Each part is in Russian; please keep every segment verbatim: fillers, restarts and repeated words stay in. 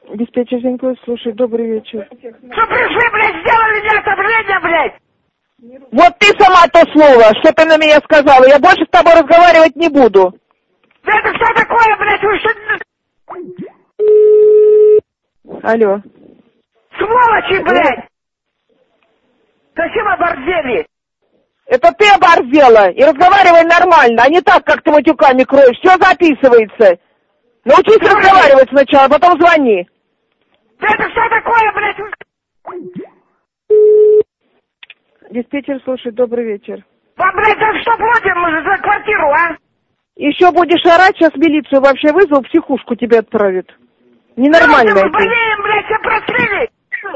Диспетчер Зеньков, слушай, добрый вечер. Что пришли, блядь, сделали мне отопление, блядь? Вот ты сама то слово, что ты на меня сказала. Я больше с тобой разговаривать не буду. Да это что такое, блядь? Вы что... Алло. Сволочи, блядь! Зачем оборзели? Это ты оборзела. И разговаривай нормально, а не так, как ты матюками кроешь. Все записывается. Научись Говори. разговаривать сначала, а потом звони. Да это что такое, блядь? Диспетчер, слушай, добрый вечер. Вам, блядь, за что платим мы за квартиру, а? Еще будешь орать, сейчас милицию вообще вызову, психушку тебе отправят. Ненормально мы это. болеем, блядь, все простыли.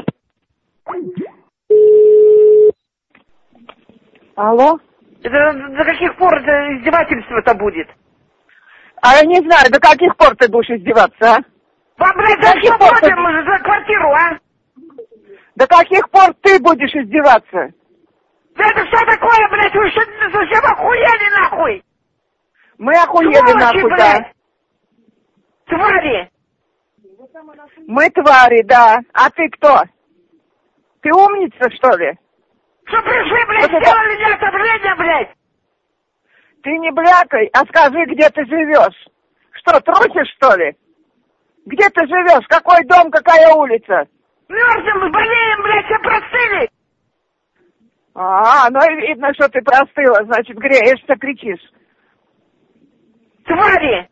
Алло? Это до каких пор это издевательство-то будет? А я не знаю, до каких пор ты будешь издеваться, а? Вам, блядь, за что платим мы за квартиру, а? До каких пор ты будешь издеваться? Да это что такое, блядь? Вы что, совсем охуели, нахуй? Мы охуели, Сволочи, нахуй, блядь! да. Твари! Мы твари, да. А ты кто? Ты умница, что ли? Что пришли, блядь, Вот сделали мне отопление, блядь? Ты не блякай, а скажи, где ты живешь. Что, трусишь, что ли? Где ты живешь? Какой дом, какая улица? Мерзнем, болеем, блядь, все простыли! А, ну и видно, что ты простыла, значит, греешься, кричишь. Твари!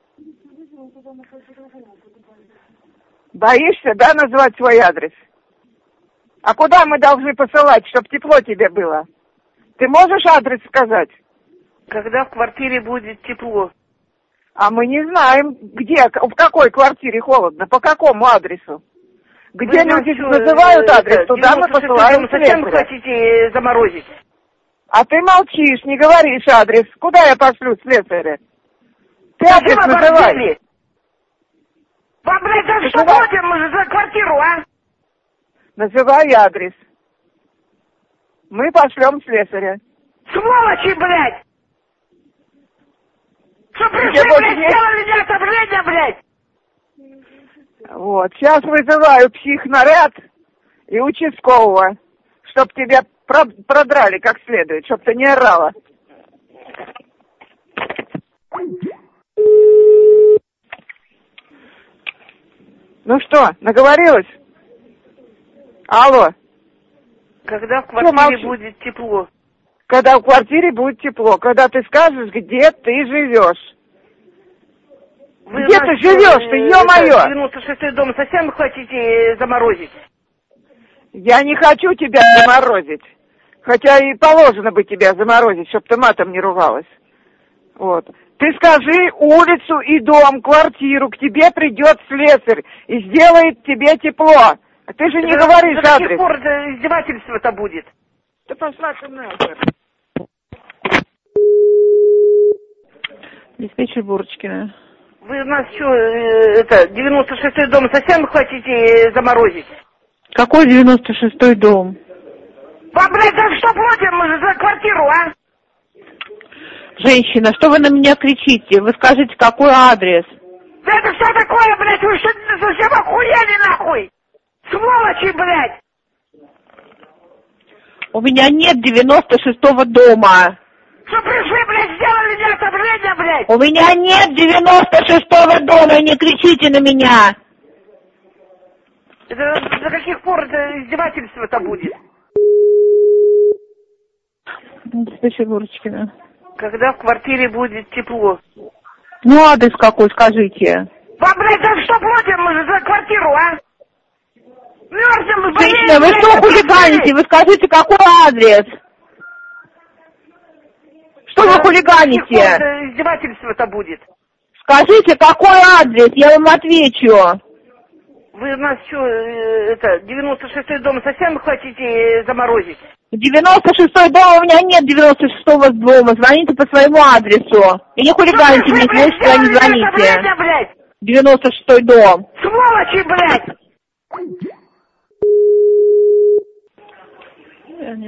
Боишься, да, назвать свой адрес? А куда мы должны посылать, чтобы тепло тебе было? Ты можешь адрес сказать? Когда в квартире будет тепло? А мы не знаем, где, в какой квартире холодно, по какому адресу. Где Вы люди что, называют это, адрес, туда мы посылаем совсем слесаря. хотите заморозить? А ты молчишь, не говоришь адрес. Куда я пошлю слесаря? Ты адрес Зачем называй. оборзели? Вам, блядь, за Ты что куда? платим мы за квартиру, а? Называй адрес. Мы пошлем слесаря. Сволочи, блядь! Что пришли, Тебе больше блядь, нет? сделали мне отопление, блядь? Вот, сейчас вызываю психнаряд и участкового, чтоб тебя про- продрали как следует, чтоб ты не орала. Ну что, наговорилась? Алло. Когда в Что квартире молчишь? будет тепло? Когда в квартире будет тепло, когда ты скажешь, где ты живешь. Вы Где нас ты что, живешь, э, ты, это, ё-моё? девяносто шестой дом совсем хотите э, заморозить? Я не хочу тебя заморозить. Хотя и положено бы тебя заморозить, чтоб ты матом не ругалась. Вот. Ты скажи улицу и дом, квартиру, к тебе придет слесарь и сделает тебе тепло. А ты же не Это говоришь до каких адрес. пор это издевательство-то будет? Да пошла ты нахер. Диспетчер Бурочкина. Вы нас что, э, это, девяносто шестой дом совсем хотите э, заморозить? Какой девяносто шестой дом? Вам, блядь, за что платим мы же за квартиру, а? Женщина, что вы на меня кричите? Вы скажите, какой адрес? Да это что такое, блядь? Вы что, совсем охуели, нахуй? Сволочи, блядь! У меня нет девяносто шестого дома. Что пришли, блядь, сделали мне отопление, блядь? У меня нет девяносто шестого дома, не кричите на меня. Это до каких пор это издевательство-то будет? Диспетчер Бурочкина. Когда в квартире будет тепло? Ну, адрес какой, скажите. Вам, блядь, за что платим мы же за квартиру, а? Мерзнем, мы болеем, Женщина, вы блядь, что все хулиганите? Вы скажите, какой адрес? Что вы простыли. хулиганите? Это издевательство-то будет. Скажите, какой адрес, я вам отвечу. Вы нас что, э, это, девяносто шестой дом совсем хотите э, заморозить? девяносто шестой дом, у меня нет девяносто шестого дома, звоните по своему адресу. И не хулиганите мне, знаете, что не звоните. Блядь? девяносто шестой дом. Сволочи, блядь!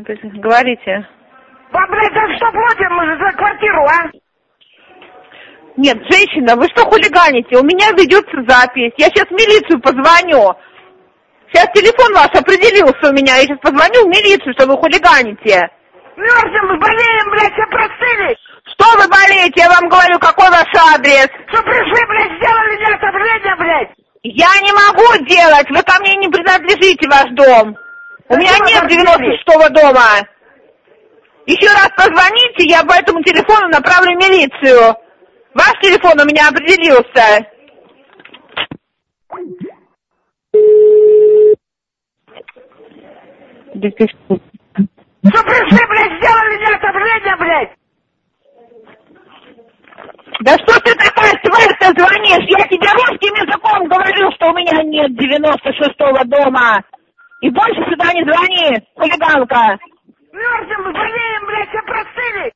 Говорите. Вам, блядь, за что платим мы же за квартиру, а? Нет, женщина, вы что хулиганите? У меня ведется запись. Я сейчас в милицию позвоню. Сейчас телефон ваш определился у меня. Я сейчас позвоню в милицию, что вы хулиганите. Мерзнем, мы болеем, блядь, все простыли. Что вы болеете? Я вам говорю, какой ваш адрес? Что пришли, блядь, сделали мне отопление, блядь. Я не могу делать. Вы ко мне не принадлежите, ваш дом. У меня нет девяносто шестого дома. Еще раз позвоните, я по этому телефону направлю в милицию. Ваш телефон у меня определился. Что пришли, блядь, сделали мне отопление, блядь. Да что ты такая тварь-то звонишь? Я тебе русским языком говорю, что у меня нет девяносто шестого дома. И больше сюда не звони, хулиганка. Мерзнем, мы болеем, блядь, все простыли.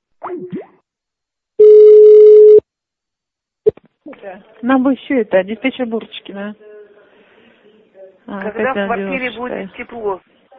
Нам бы еще это, диспетчер Бурочкина. А, когда в квартире будет тепло.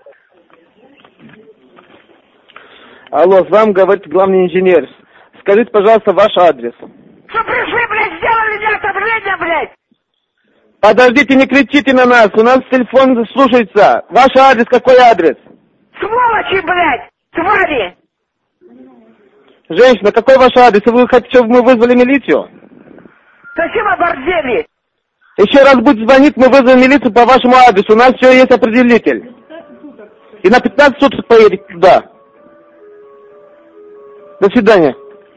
Алло, с вами говорит главный инженер. Скажите, пожалуйста, ваш адрес. Что пришли, блядь, сделали мне отопление, блядь. Подождите, не кричите на нас, у нас телефон слушается. Ваш адрес, какой адрес? Сволочи, блядь, твари. Женщина, какой ваш адрес? Вы хотите, чтобы мы вызвали милицию? Зачем оборзели? Еще раз будет звонить, мы вызовем милицию по вашему адресу. У нас все есть определитель. И на пятнадцать суток поедете туда. До свидания.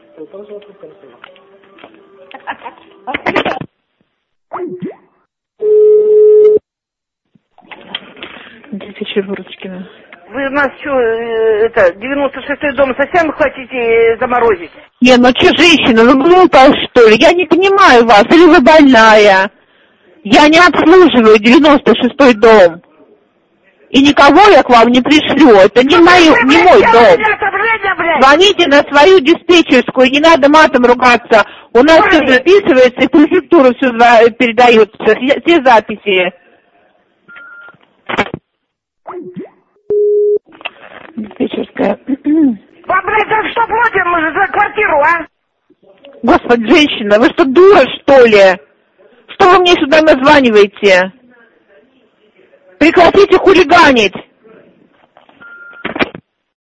Диспетчер Бурочкина. Вы у нас что, это, девяносто шестой дом совсем хотите заморозить? Не, ну что, женщина, вы глупая, что ли? Я не понимаю вас, или вы больная? Я не обслуживаю девяносто шестой дом. И никого я к вам не пришлю. Это не, мою, не мой дом. Звоните на свою диспетчерскую, не надо матом ругаться. У нас все записывается, и префектура все передается, все, все записи. Диспетчерская. Вам, блядь, за что платим мы за квартиру, а? Господи, женщина, вы что, дура, что ли? Что вы мне сюда названиваете? Прекратите хулиганить!